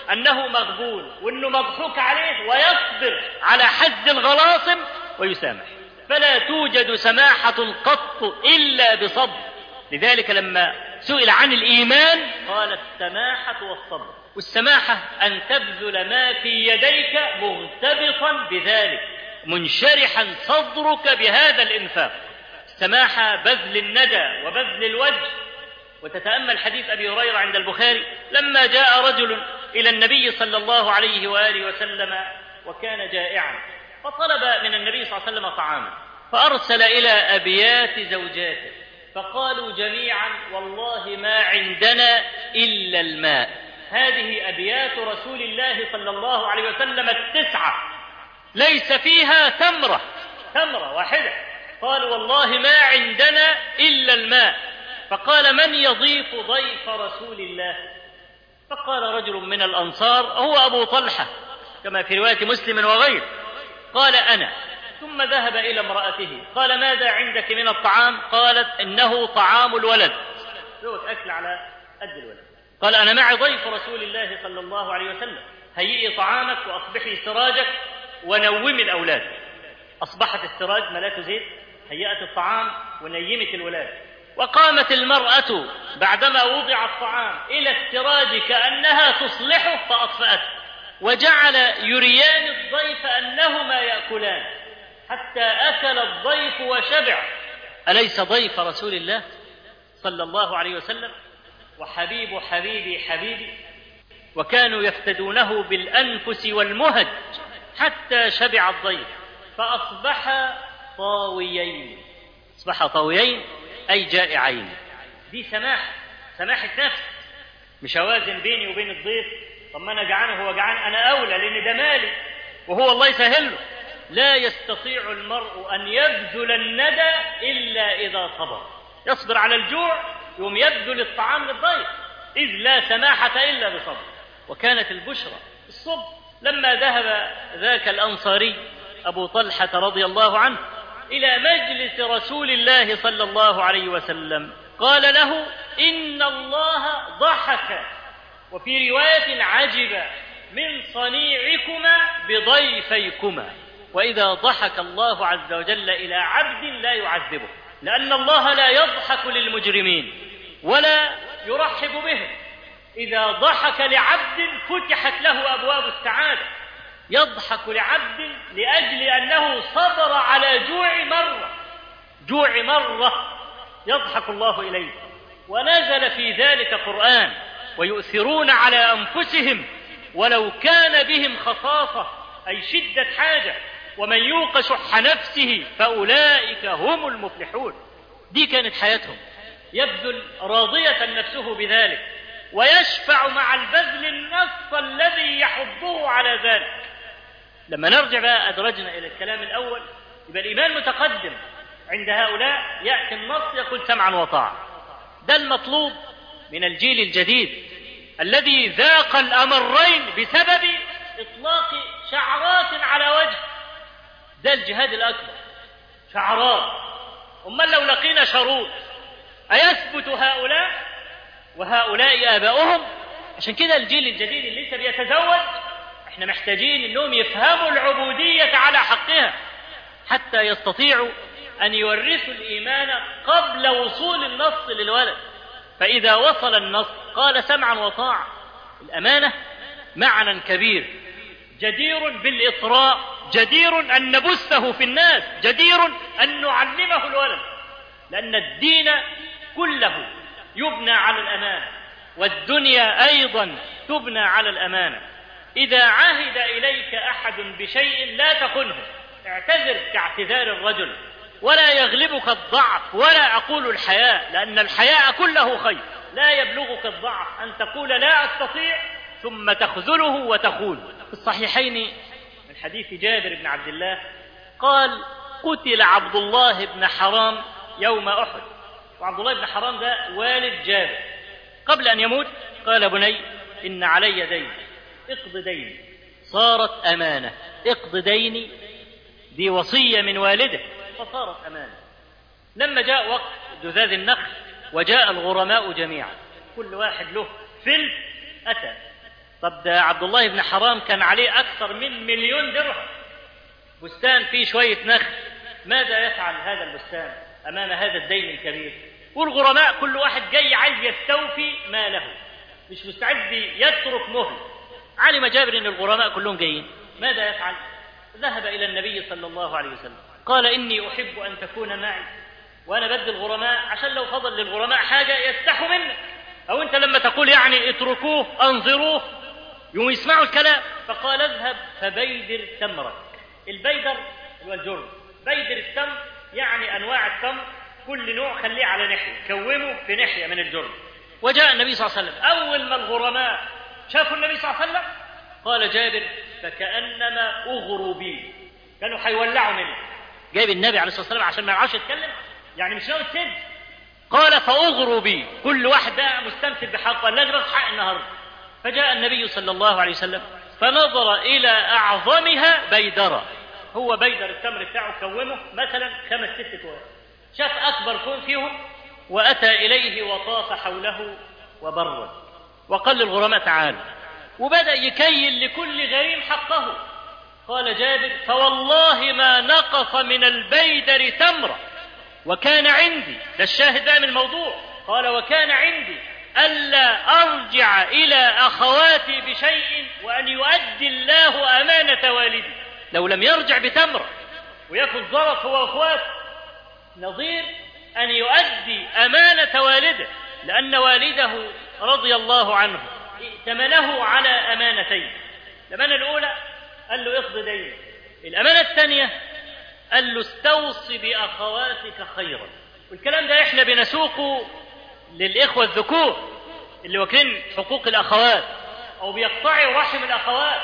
أنه مغبون وأنه مضحوك عليه ويصبر على حد الغلاصم ويسامح. فلا توجد سماحة قط إلا بصبر. لذلك لما سئل عن الإيمان قال السماحة والصبر. والسماحة أن تبذل ما في يديك مغتبطا بذلك، منشرحا صدرك بهذا الإنفاق. السماحة بذل الندى وبذل الوجه. وتتأمل حديث أبي هريرة عند البخاري لما جاء رجل إلى النبي صلى الله عليه وآله وسلم وكان جائعا، فطلب من النبي صلى الله عليه وسلم طعاما، فأرسل إلى أبيات زوجاته فقالوا جميعا والله ما عندنا إلا الماء. هذه أبيات رسول الله صلى الله عليه وسلم التسعة ليس فيها تمرة تمرة واحدة. قالوا والله ما عندنا إلا الماء. فقال من يضيف ضيف رسول الله؟ فقال رجل من الأنصار هو أبو طلحة كما في رواية مسلم وغيره. قال أنا. ثم ذهب إلى امرأته قال ماذا عندك من الطعام؟ قالت إنه طعام الولد، ذوق أكل على قد الولد. قال أنا معي ضيف رسول الله صلى الله عليه وسلم، هيئي طعامك وأصبحي سراجك ونومي الأولاد. أصبحت السراج ملاك زيت، هيئت الطعام ونيمت الولاد. وقامت المرأة بعدما وضع الطعام إلى السراج كأنها تصلحه فأطفأته، وجعل يريان الضيف أنهما يأكلان حتى أكل الضيف وشبع. أليس ضيف رسول الله صلى الله عليه وسلم وحبيب حبيبي حبيبي؟ وكانوا يفتدونه بالأنفس والمهج حتى شبع الضيف فأصبح طاويين. أصبح طاويين أي جائعين. دي سماحة، سماحة نفس. مش أوازن بيني وبين الضيف، طب ما أنا جعان وهو جعان، أنا أولى لأن ده مالي وهو الله يسهل له. لا يستطيع المرء أن يبذل الندى إلا إذا صبر. يصبر على الجوع يوم يبذل الطعام للضيف، إذ لا سماحة إلا بصبر. وكانت البشرى الصبر لما ذهب ذاك الأنصاري أبو طلحة رضي الله عنه إلى مجلس رسول الله صلى الله عليه وسلم قال له إن الله ضحك، وفي رواية عجب من صنيعكما بضيفيكما. وإذا ضحك الله عز وجل إلى عبد لا يعذبه، لأن الله لا يضحك للمجرمين ولا يرحب بهم. إذا ضحك لعبد فتحت له أبواب السعادة. يضحك لعبد لأجل أنه صبر على جوع مرة جوع مرة يضحك الله إليه. ونزل في ذلك قرآن ويؤثرون على أنفسهم ولو كان بهم خصاصة أي شدة حاجة ومن يوق شح نفسه فأولئك هم المفلحون. دي كانت حياتهم، يبذل راضية نفسه بذلك ويشفع مع البذل النص الذي يحضه على ذلك. لما نرجع بقى أدرجنا إلى الكلام الأول، يبقى الإيمان متقدم عند هؤلاء، يأتي النص يقول سمعا وطاعة. ده المطلوب من الجيل الجديد الذي ذاق الأمرين بسبب إطلاق شعرات على وجه. ده الجهاد الأكبر، شعرات. أمال لو لقينا شروط أيثبت هؤلاء وهؤلاء آباؤهم؟ عشان كده الجيل الجديد اللي لسه بيتزوج احنا محتاجين انهم يفهموا العبودية على حقها حتى يستطيعوا أن يورثوا الإيمان قبل وصول النص للولد. فإذا وصل النص قال سمعا وطاعة. الأمانة معنى كبير جدير بالإطراء، جدير أن نبثه في الناس، جدير أن نعلمه الولد، لأن الدين كله يبنى على الأمانة، والدنيا أيضا تبنى على الأمانة. إذا عهد إليك أحد بشيء لا تخنه، اعتذر كاعتذار الرجل، ولا يغلبك الضعف ولا أقول الحياء، لأن الحياء كله خير. لا يبلغك الضعف أن تقول لا أستطيع ثم تخذله وتخون. في الصحيحين من حديث جابر بن عبد الله قال قتل عبد الله بن حرام يوم أحد. وعبد الله بن حرام ده والد جابر. قبل أن يموت قال بني إن علي دين اقض ديني. صارت أمانة، اقض ديني، دي وصية من والده فصارت أمانة. لما جاء وقت جذاذ النخل وجاء الغرماء جميعا، كل واحد له فلس أتى طب ده عبد الله بن حرام كان عليه أكثر من مليون درهم، بستان فيه شوية نخل، ماذا يفعل هذا البستان أمام هذا الدين الكبير؟ والغرماء كل واحد جاي عايز يستوفي ماله، مش مستعد يترك مهل. علم جابر أن الغرماء كلهم جايين، ماذا يفعل؟ ذهب إلى النبي صلى الله عليه وسلم قال إني أحب أن تكون معي، وأنا بدي الغرماء عشان لو فضل للغرماء حاجة يستحوا منك، أو أنت لما تقول يعني اتركوه أنظروه يوم يسمعوا الكلام. فقال اذهب فبيدر تمرك. البيدر هو الجرم، بيدر التمر يعني أنواع التمر كل نوع خليه على ناحية، كومه في ناحية من الجرم. وجاء النبي صلى الله عليه وسلم، أول ما الغرماء شافوا النبي صلى الله عليه وسلم قال جابر فكأنما أغروا بي، كانوا حيولعوا منه. جايب النبي عليه الصلاة والسلام عشان ما يعرفش يتكلم، يعني مش ناوي تسد. قال فأغروا بي، كل واحد بقى مستمسك بحقه، لازم أخذ حق النهارده. فجاء النبي صلى الله عليه وسلم فنظر إلى أعظمها بيدرة، هو بيدر التمر بتاعه كومه مثلا خمس ست كوام، شاف أكبر كون فيهم وأتى إليه وطاف حوله وبرد وقال للغرماء تعالوا، وبدأ يكيل لكل غريم حقه. قال جابر فوالله ما نقص من البيدر تمرة، وكان عندي، ده الشاهد بقى من الموضوع، قال وكان عندي ألا أرجع إلى أخواتي بشيء وأن يؤدي الله أمانة والدي. لو لم يرجع بتمرة ويكن ظرف هو وأخواته نظير أن يؤدي أمانة والده، لأن والده رضي الله عنه ائتمنه على أمانتين. الأمانة الأولى قال له اقضي دينك، الأمانة الثانية قال له استوصي بأخواتك خيرا. والكلام ده احنا بنسوقه للإخوة الذكور اللي واكلين حقوق الأخوات أو بيقطعوا رحم الأخوات،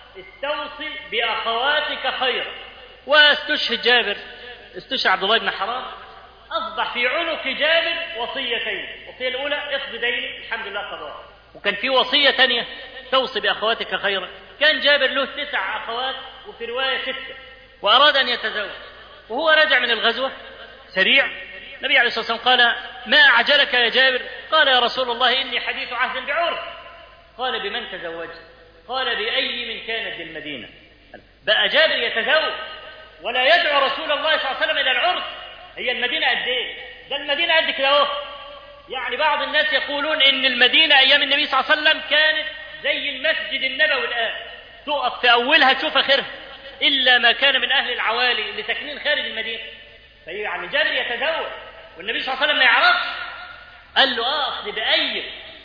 استوصي بأخواتك خيرا. واستشهد جابر، استشهد عبد الله بن حرام، أصبح في عنق جابر وصيتين، الوصية الأولى اقضي دينك الحمد لله قضاء، وكان في وصية ثانية توصي بأخواتك خيرا. كان جابر له تسع أخوات وفي رواية ستة، وأراد أن يتزوج، وهو راجع من الغزوة سريع. النبي عليه الصلاة والسلام قال ما أعجلك يا جابر؟ قال يا رسول الله إني حديث عهد بعرف. قال بمن تزوجت؟ قال بأي من كانت بالمدينة. بقى جابر يتزوج ولا يدعو رسول الله صلى الله عليه وسلم إلى العرس. هي المدينة قد إيه؟ ده المدينة قد كده أهو. يعني بعض الناس يقولون إن المدينة أيام النبي صلى الله عليه وسلم كانت زي المسجد النبوي الآن، تقف في أولها تشوف آخرها، إلا ما كان من أهل العوالي اللي ساكنين خارج المدينة. فيعني جابر يتزوج والنبي صلى الله عليه وسلم ما يعرفش. قال له آه أصل بأي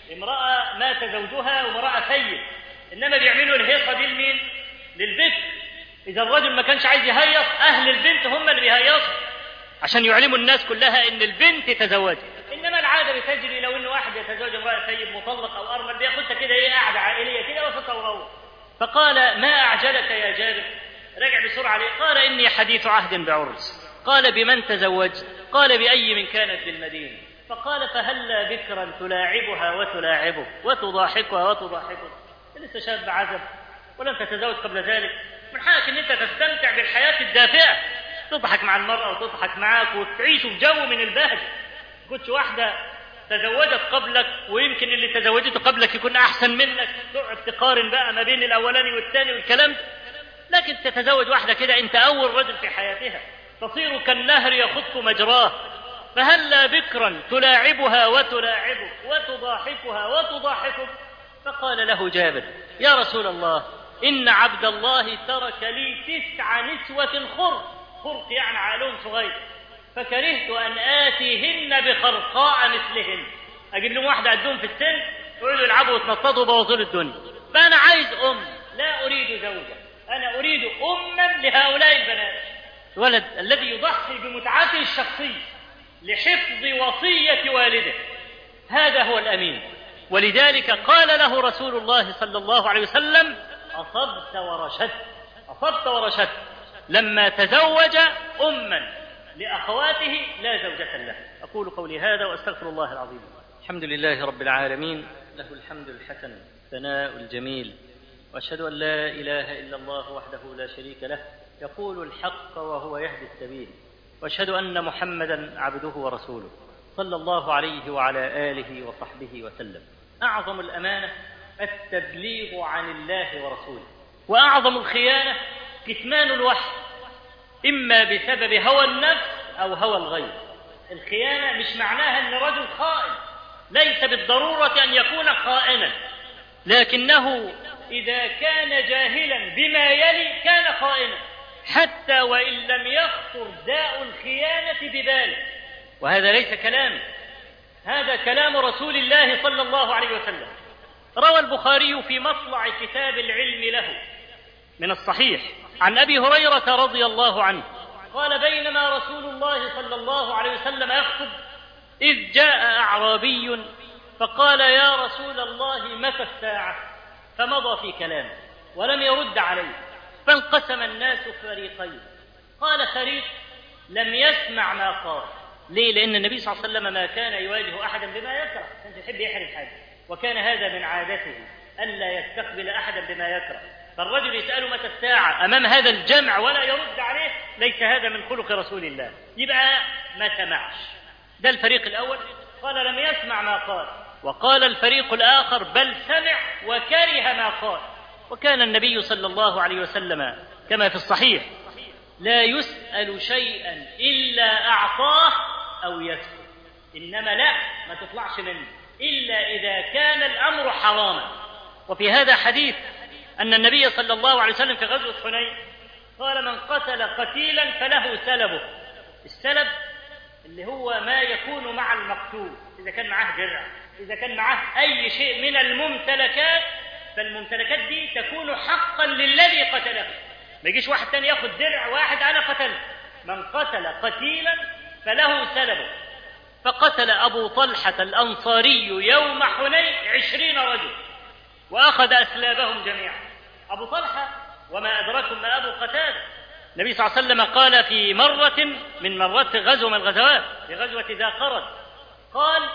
امرأة مات زوجها وامرأة سيد، إنما بيعملوا الهيصة دي لمين؟ للبنت. إذا الرجل ما كانش عايز يهيص أهل البنت هم اللي بيهيصوا عشان يعلموا الناس كلها إن البنت تزوجت. إنما العادة بتجري لو إن واحد يتزوج امرأة سيد مطلق أو أرمل بياخدها كده إيه قاعدة عائلية كده وتتوروه. فقال ما أعجلك يا جابر؟ رجع بسرعة عليه قال إني حديث عهد بعرس. قال بمن تزوجت؟ قال بأي من كانت بالمدينة. فقال فهلا بكرا تلاعبها وتلاعبك وتضاحكها وتضاحكك، لسه شاب عزب ولم تتزوج قبل ذلك، من حقك ان انت تستمتع بالحياة الدافئة، تضحك مع المرأة وتضحك معاك وتعيشوا في جو من البهجة. كنت واحدة تزوجت قبلك ويمكن اللي تزوجته قبلك يكون أحسن منك، تقعد تقارن بقى ما بين الأولاني والثاني والكلام، لكن تتزوج واحدة كده أنت أول رجل في حياتها، تصير كالنهر يخط مجراه. فهلا بكرا تلاعبها وتلاعبك وتضاحكها وتضاحكك. فقال له جابر يا رسول الله إن عبد الله ترك لي تسع نسوة خرق، خرق يعني عقلهم صغير، فكرهت أن آتيهن بخرقاء مثلهن، أجيب لهم واحدة عندهم في السن يقعدوا يلعبوا ويتنططوا وبوظوا الدنيا. فأنا عايز أم، لا أريد زوجة، أنا أريد أما لهؤلاء البنات. الولد الذي يضحي بمتعته الشخصية لحفظ وصية والده، هذا هو الأمين. ولذلك قال له رسول الله صلى الله عليه وسلم أصبت ورشدت، أصبت ورشدت، لما تزوج أما لأخواته لا زوجة له. أقول قولي هذا وأستغفر الله العظيم. الحمد لله رب العالمين، له الحمد الحسن ثناء الجميل، وأشهد أن لا إله إلا الله وحده لا شريك له يقول الحق وهو يهدي السبيل، وأشهد أن محمدا عبده ورسوله صلى الله عليه وعلى آله وصحبه وسلم. أعظم الأمانة التبليغ عن الله ورسوله. وأعظم الخيانة كتمان الوحي، إما بسبب هوى النفس أو هوى الغير. الخيانة مش معناها أن رجل خائن، ليس بالضرورة أن يكون خائنا، لكنه إذا كان جاهلا بما يلي كان خائنا، حتى وإن لم يخطر داء الخيانة بباله. وهذا ليس كلام، هذا كلام رسول الله صلى الله عليه وسلم. روى البخاري في مطلع كتاب العلم له من الصحيح عن أبي هريرة رضي الله عنه قال: بينما رسول الله صلى الله عليه وسلم يخطب إذ جاء أعرابي فقال: يا رسول الله متى الساعة؟ فمضى في كلامه ولم يرد عليه، فانقسم الناس فريقين. قال فريق لم يسمع ما قال. ليه؟ لأن النبي صلى الله عليه وسلم ما كان يواجه أحدا بما يكره، كان يحب يحرم حاجة، وكان هذا من عادته ألا يستقبل أحدا بما يكره. فالرجل يسأله متى الساعة أمام هذا الجمع ولا يرد عليه، ليس هذا من خلق رسول الله، يبقى ما سمعش. ده الفريق الأول قال لم يسمع ما قال. وقال الفريق الآخر بل سمع وكره ما قال. وكان النبي صلى الله عليه وسلم كما في الصحيح لا يسأل شيئا إلا أعطاه أو يسكت، إنما لا ما تطلعش منه إلا إذا كان الأمر حراما. وفي هذا حديث أن النبي صلى الله عليه وسلم في غزوة حنين قال: من قتل قتيلا فله سلبه. السلب اللي هو ما يكون مع المقتول، إذا كان معه درع، إذا كان معه أي شيء من الممتلكات، فالممتلكات دي تكون حقا للذي قتله. ما يجيش واحد تاني ياخد درع واحد أنا قتله. من قتل قتيلا فله سلبه. فقتل أبو طلحة الأنصاري يوم حنين عشرين رجل وأخذ أسلابهم جميعا. أبو طلحة وما أدراكم ما أبو قتادة. النبي صلى الله عليه وسلم قال في مرة من مرات غزوة من الغزوات في غزوة ذا قرد قال: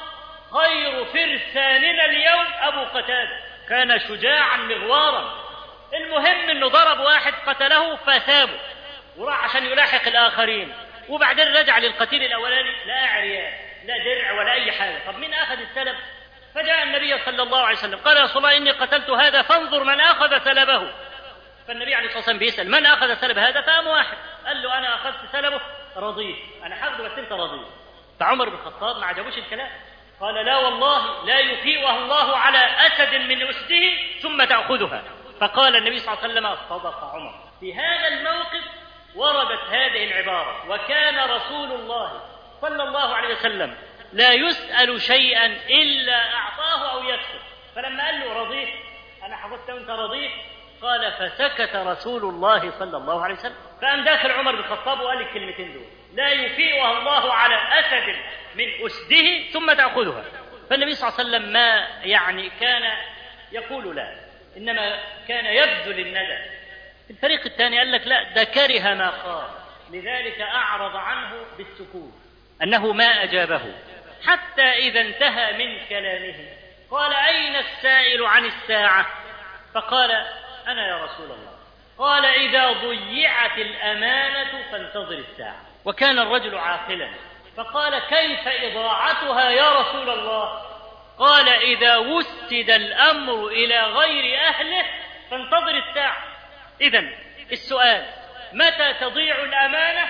خير فرساننا اليوم أبو قتادة، كان شجاعا مغوارا. المهم أنه ضرب واحد قتله فثابه وراح عشان يلاحق الآخرين، وبعدين رجع للقتيل الأولاني لا عريان لا درع ولا أي حاجة. طب مين أخذ السلب؟ فجاء النبي صلى الله عليه وسلم قال: يا رسول الله إني قتلت هذا فانظر من أخذ سلبه. فالنبي عليه الصلاة والسلام بيسأل من أخذ سلب هذا؟ فقام واحد قال له: أنا أخذت سلبه. رضيت، أنا حافظه بس أنت رضيت. فعمر بن الخطاب ما عجبوش الكلام، قال: لا والله لا يفيئها الله على أسد من أسده ثم تأخذها. فقال النبي صلى الله عليه وسلم: صدق عمر. في هذا الموقف وردت هذه العبارة: وكان رسول الله صلى الله عليه وسلم لا يسأل شيئا إلا أعطاه أو يكسب. فلما قال له: رضيت، أنا حفظت وأنت رضيت، قال: فسكت رسول الله صلى الله عليه وسلم. فقام داخل عمر بن الخطاب وقال الكلمتين دول: لا يفيئها الله على أسد من أسده ثم تأخذها. فالنبي صلى الله عليه وسلم ما يعني كان يقول لا، إنما كان يبذل الندى. الفريق الثاني قال لك لا، ده كره ما قال، لذلك أعرض عنه بالسكوت، أنه ما أجابه، حتى إذا انتهى من كلامه قال: أين السائل عن الساعة؟ فقال: أنا يا رسول الله. قال: إذا ضيعت الأمانة فانتظر الساعة. وكان الرجل عاقلا فقال: كيف إضاعتها يا رسول الله؟ قال: إذا وسد الأمر إلى غير أهله فانتظر الساعة. إذن السؤال: متى تضيع الأمانة؟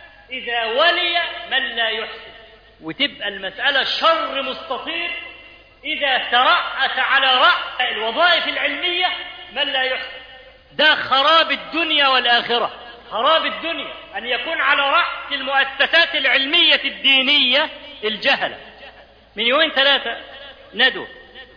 إذا ولي من لا يحسن، وتبقى المسألة شر مستطير إذا ترأس على رأس الوظائف العلمية من لا يحسن. ده خراب الدنيا والآخرة، خراب الدنيا أن يكون على رأس المؤسسات العلمية الدينية الجهلة. من يومين ثلاثة ندوة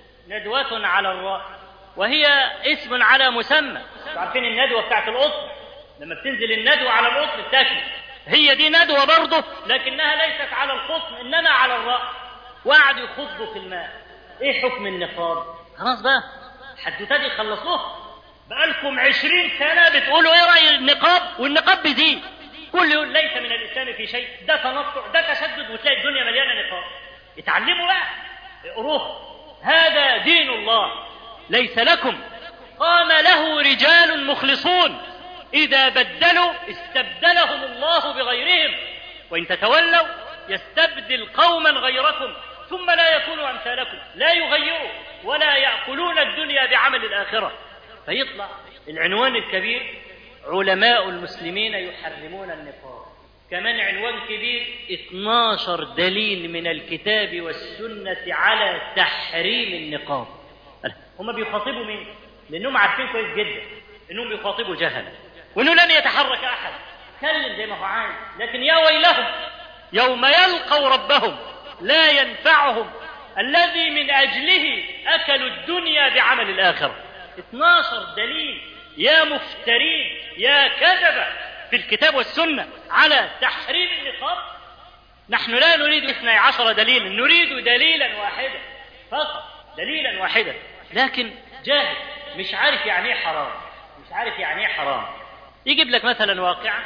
ندوة على الرأس، وهي اسم على مسمى. عارفين الندوة بتاعت القطن لما بتنزل الندوة على القطن التاكل، هي دي ندوة برضه لكنها ليست على القطن إنما على الرأس. وقعدوا يخضوا في الماء. إيه حكم النقاب؟ خلاص بقى حدوتة دي خلصوها، بقالكم عشرين سنة بتقولوا إيه رأي النقاب والنقاب بيزيد، كل يقول ليس من الإسلام في شيء، ده تنطع ده تشدد، وتلاقي الدنيا مليانة نقاب. اتعلموا بقى، اقروه، هذا دين الله ليس لكم. قام له رجال مخلصون إذا بدلوا استبدلهم الله بغيرهم، وإن تتولوا يستبدل قوما غيركم ثم لا يكونوا أمثالكم. لا يغيروا ولا يأكلون الدنيا بعمل الآخرة. فيطلع العنوان الكبير: علماء المسلمين يحرمون النقاب. كمان عنوان كبير: اثنا عشر دليل من الكتاب والسنة على تحريم النقاب. هم بيخاطبوا مين؟ لأنهم عارفين كويس جدا أنهم بيخاطبوا جهلا، وأنه لن يتحرك أحد، كلم زي ما هو عايز. لكن يا ويلهم يوم يلقوا ربهم لا ينفعهم الذي من أجله أكلوا الدنيا بعمل الآخرة. اثنا عشر دليل يا مفترين يا كذبة في الكتاب والسنة على تحريم النقاب. نحن لا نريد اثني عشر دليلا، نريد دليلا واحدا فقط، دليلا واحدا. لكن جاهل مش عارف يعني ايه حرام، مش عارف يعني ايه حرام. يجيب لك مثلا واقعة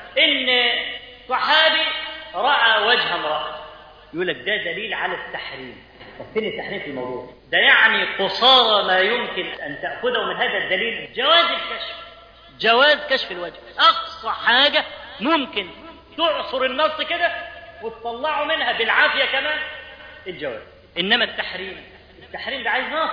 ان صحابي رأى وجه امرأة، يقول لك ده دليل على التحريم. طب فين التحريم في الموضوع ده؟ يعني قصارى ما يمكن ان تأخذه من هذا الدليل جواز الكشف، جواز كشف الوجه. اقصى حاجة ممكن تعصر النص كده وتطلعه منها بالعافية كمان الجواز. انما التحريم، التحريم ده عايز نص.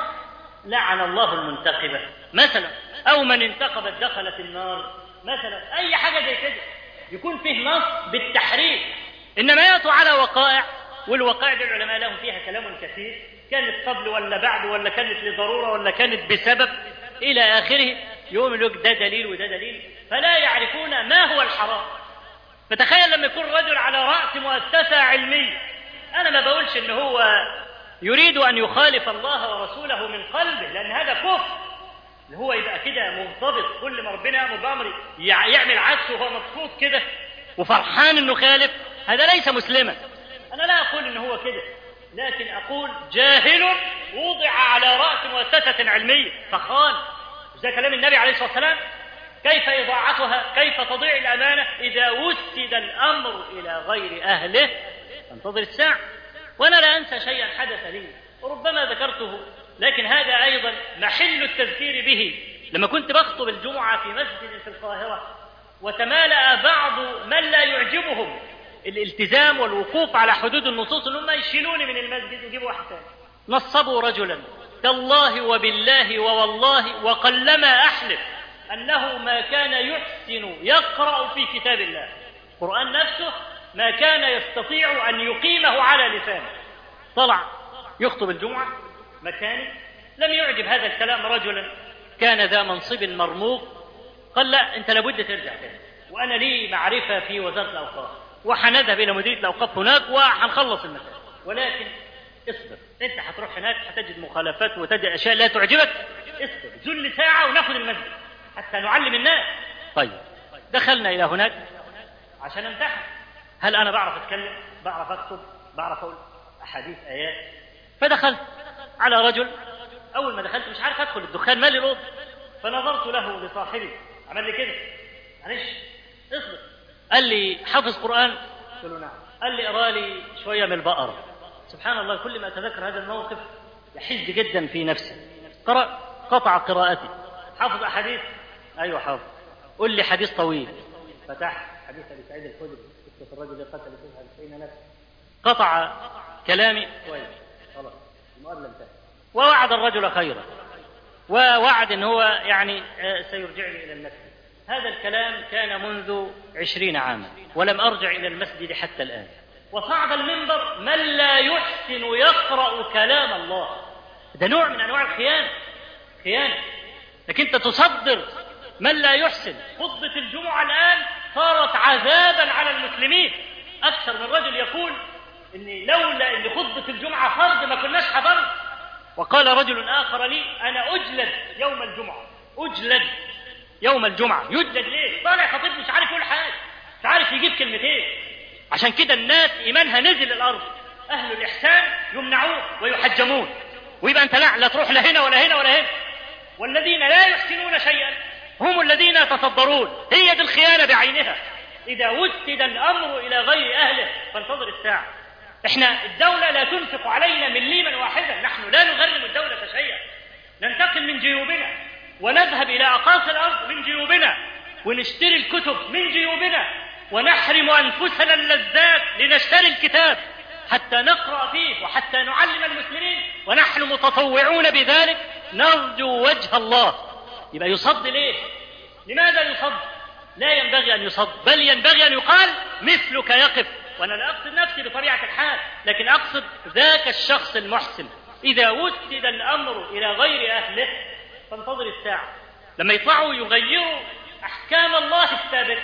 لعن الله المنتقبة مثلا، او من انتقبت دخلت النار مثلا، اي حاجة زي كده يكون فيه نص بالتحريم. انما يأتوا على وقائع، والوقائع دي العلماء لهم فيها كلام كثير، كانت قبل ولا بعد، ولا كانت لضرورة ولا كانت بسبب الى اخره، يقوم يقول ده دليل وده دليل، فلا يعرفون ما هو الحرام. فتخيل لما يكون رجل على رأس مؤسسة علمية، انا ما بقولش ان هو يريد ان يخالف الله ورسوله من قلبه، لان هذا كفر، اللي هو يبقى كده منضبط، كل ما ربنا يأمر بأمر يعمل عكسه وهو مبسوط كده وفرحان انه خالف، هذا ليس مسلما. انا لا اقول ان هو كده، لكن اقول جاهل وضع على رأس مؤسسة علمية فخان. ده كلام النبي عليه الصلاة والسلام: كيف إضاعتها، كيف تضيع الأمانة إذا وسد الأمر إلى غير أهله، انتظر الساعة. وأنا لا أنسى شيئا حدث لي وربما ذكرته، لكن هذا أيضا محل التذكير به. لما كنت بخطب الجمعة في مسجد في القاهرة، وتمالأ بعض من لا يعجبهم الالتزام والوقوف على حدود النصوص، اللي هم يشيلوني من المسجد ويجيبوا واحد ثاني، نصبوا رجلا تالله وبالله ووالله وقلما أحلف أنه ما كان يحسن يقرأ في كتاب الله، القرآن نفسه ما كان يستطيع أن يقيمه على لسانه. طلع يخطب الجمعة مكاني، لم يعجب هذا الكلام رجلا كان ذا منصب مرموق، قال لا أنت لابد ترجع تاني، وأنا لي معرفة في وزارة الأوقاف، وحنذهب إلى مديرية الأوقاف هناك وحنخلص المسألة، ولكن اصبر، أنت هتروح هناك هتجد مخالفات وتجد أشياء لا تعجبك، اصبر ذل ساعة وناخذ المسجد حتى نعلم الناس. طيب دخلنا إلى هناك عشان امتحن، هل أنا بعرف أتكلم، بعرف أكتب، بعرف أقول أحاديث آيات؟ فدخلت على رجل، أول ما دخلت مش عارف أدخل، الدخان مالي الأوضة، فنظرت له لصاحبي عمل لي كده، معلش اصبر، قال لي حافظ قرآن؟ قلت له نعم. قال لي اقرا لي شوية من البقرة. سبحان الله، كل ما أتذكر هذا الموقف يحز جدا في نفسي. قرأ، قطع قراءتي. حافظ أحاديث؟ أيوة حافظ. قل لي حديث طويل. فتحت حديث أبي سعيد الخدري، قصة الرجل اللي قتل تسعين نفسا. قطع كلامي كويس، خلاص المقابلة انتهت. ووعد الرجل خيرا، ووعد ان هو يعني سيرجعني الى المسجد. هذا الكلام كان منذ عشرين عاما، ولم ارجع الى المسجد حتى الان. وصعد المنبر من لا يحسن يقرأ كلام الله. ده نوع من انواع الخيانة، خيانة. لكن انت تصدر من لا يحسن. خطبة الجمعة الان صارت عذابا على المسلمين. اكثر من رجل يقول ان لولا ان خطبة الجمعة فرض ما كناش حضرنا. وقال رجل آخر لي أنا أجلد يوم الجمعة، أجلد يوم الجمعة. يجلد ليه؟ طالع خطيب مش عارف يقول حاجة، مش عارف يجيب كلمتين. عشان كده الناس إيمانها نزل الأرض. أهل الإحسان يمنعون ويحجمون، ويبقى أنت لا, لا تروح لهنا ولا هنا ولا هنا. والذين لا يحسنون شيئا هم الذين يتصدرون. هي دي الخيانة بعينها. إذا وسد الأمر إلى غير أهله فانتظر الساعة. احنا الدولة لا تنفق علينا مليما واحدا، نحن لا نغرم الدولة شيئا. ننتقل من جيوبنا ونذهب إلى أقاصي الأرض من جيوبنا، ونشتري الكتب من جيوبنا، ونحرم أنفسنا اللذات لنشتري الكتاب. حتى نقرأ فيه وحتى نعلم المسلمين، ونحن متطوعون بذلك نرجو وجه الله. يبقى يصد ليه؟ لماذا يصد؟ لا ينبغي أن يصد، بل ينبغي أن يقال مثلك يقف. وأنا لا أقصد نفسي بطبيعة الحال، لكن أقصد ذاك الشخص المحسن. إذا وسد الأمر إلى غير أهله فانتظر الساعة. لما يطلعوا يغيروا أحكام الله الثابتة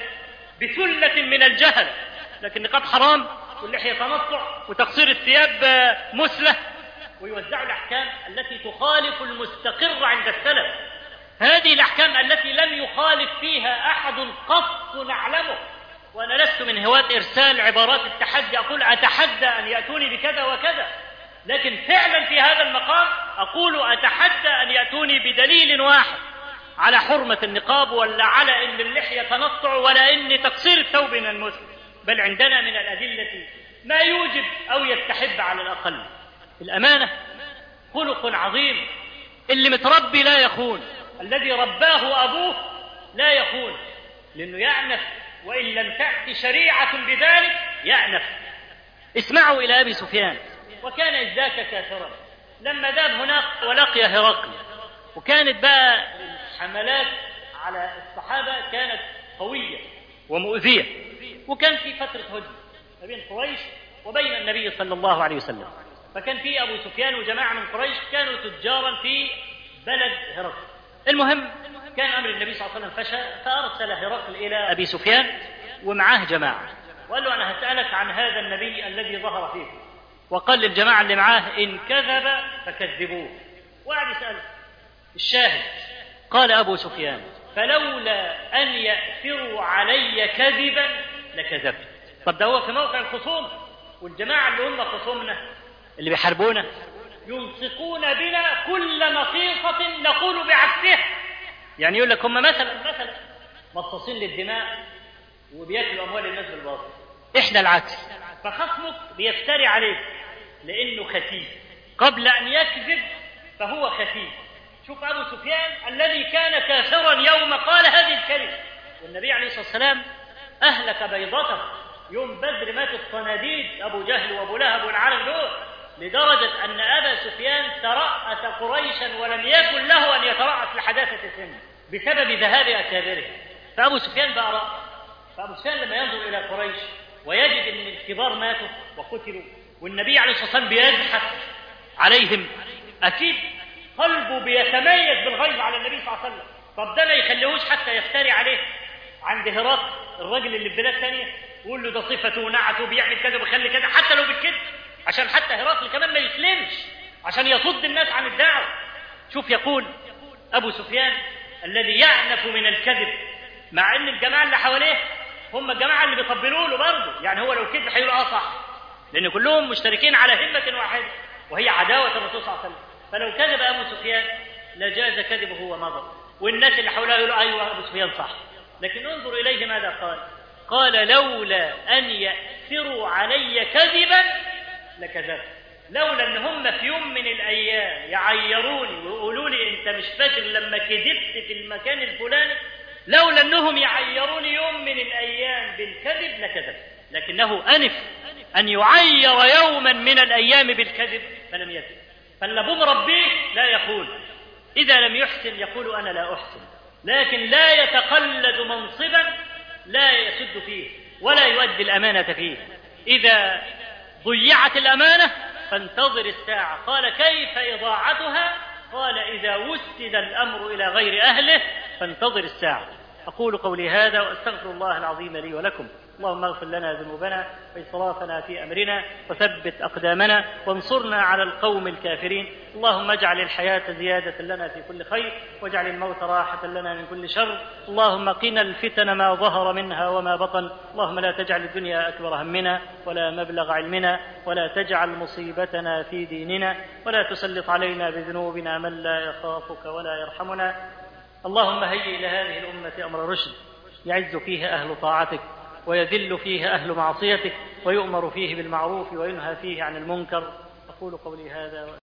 بثلة من الجهل، لكن نقاب حرام واللحية تنطع وتقصير الثياب مثلة، ويوزعوا الأحكام التي تخالف المستقر عند السلف. هذه الأحكام التي لم يخالف فيها أحد قط نعلمه. وأنا لست من هواة إرسال عبارات التحدي أقول أتحدى أن يأتوني بكذا وكذا، لكن فعلا في هذا المقام أقول أتحدى أن يأتوني بدليل واحد على حرمة النقاب، ولا على أن اللحية تنطع، ولا أن تقصير الثوب من المسلم. بل عندنا من الأدلة ما يوجب أو يستحب على الأقل. الأمانة خلق عظيم، اللي متربي لا يخون، الذي رباه أبوه لا يخون، لأنه يعنف، وإن لم تأتي شريعة بذلك يعنف. اسمعوا إلى أبي سفيان، وكان إذ ذاك كافرا، لما ذهب هناك ولقي هرقل، وكانت بقى الحملات على الصحابة كانت قوية ومؤذية، وكان في فترة هدنة ما بين قريش وبين النبي صلى الله عليه وسلم. فكان في أبو سفيان وجماعة من قريش كانوا تجارا في بلد هرقل. المهم كان أمر النبي صلى الله عليه وسلم فشى، فأرسل هرقل إلى أبي سفيان ومعاه جماعة، وقال له أنا هسألك عن هذا النبي الذي ظهر فيه. وقال للجماعة اللي معاه إن كذب فكذبوه. وقعد يسأل. الشاهد قال أبو سفيان فلولا أن يأثروا علي كذبا لكذبت. طب ده هو في موقع الخصوم، والجماعة اللي هم خصومنا اللي بيحاربونا يلصقون بنا كل نصيصة نقول بعكسها. يعني يقول لك هم مثلا مثلا مصاصين للدماء وبياكلوا أموال الناس بالباطل، إحنا العكس. فخصمك بيفتري عليك لأنه خسيس، قبل أن يكذب فهو خسيس. شوف أبو سفيان الذي كان كافرا يوم قال هذه الكلمة، والنبي عليه الصلاة والسلام أهلك بيضته يوم بدر، مات الصناديد أبو جهل وأبو لهب والعالم دول، لدرجة أن أبا سفيان ترأس قريشا ولم يكن له أن يترأس لحداثة سنه بسبب ذهاب أكابره. فأبو سفيان بقى رأى. فأبو سفيان لما ينظر إلى قريش ويجد أن الكبار ماتوا وقتلوا والنبي عليه الصلاة والسلام بيزحف عليهم، أكيد قلبه بيتميز بالغيظ على النبي صلى الله عليه وسلم. طب ده ما يخليهوش حتى يفتري عليه عند هرقل الرجل اللي في بلاد ثانية ويقول له ده صفته ونعته بيعمل كذا وبيخلي كذا، حتى لو بالكذب، عشان حتى هرقل كمان ما يسلمش، عشان يصد الناس عن الدعوة. شوف يقول أبو سفيان الذي يعنف من الكذب، مع أن الجماعة اللي حواليه هم الجماعة اللي بيطبلوا له برضه، يعني هو لو كذب هيقول اه صح، لأن كلهم مشتركين على همة واحدة وهي عداوة الرسول صلى الله عليه وسلم. فلو كذب أبو سفيان لجاز كذبه ومضى، والناس اللي حوله يقولوا أيوة أبو سفيان صح. لكن انظر إليه ماذا قال. قال لولا أن يأثروا علي كذبا لكذبت. لولا أن هم في يوم من الأيام يعيروني ويقولوا لي أنت مش فاكر لما كذبت في المكان الفلاني، لولا أنهم يعيروني يوم من الأيام بالكذب لكذبت. لكنه أنف أن يعير يوما من الأيام بالكذب فلم يكذب. فاللي مربيه لا يخون، إذا لم يحسن يقول أنا لا أحسن، لكن لا يتقلد منصبا لا يسد فيه ولا يؤدي الأمانة فيه. إذا ضيعت الأمانة فانتظر الساعة. قال كيف إضاعتها؟ قال إذا وسد الأمر إلى غير أهله فانتظر الساعة. أقول قولي هذا وأستغفر الله العظيم لي ولكم. اللهم اغفر لنا ذنوبنا وإسرافنا في أمرنا وثبت أقدامنا وانصرنا على القوم الكافرين. اللهم اجعل الحياة زيادة لنا في كل خير واجعل الموت راحة لنا من كل شر. اللهم قنا الفتن ما ظهر منها وما بطن. اللهم لا تجعل الدنيا أكبر همنا ولا مبلغ علمنا ولا تجعل مصيبتنا في ديننا ولا تسلط علينا بذنوبنا من لا يخافك ولا يرحمنا. اللهم هيئ لهذه الأمة أمر رشد يعز فيه أهل طاعتك ويذل فيه أهل معصيتك ويؤمر فيه بالمعروف وينهى فيه عن المنكر. أقول قولي هذا.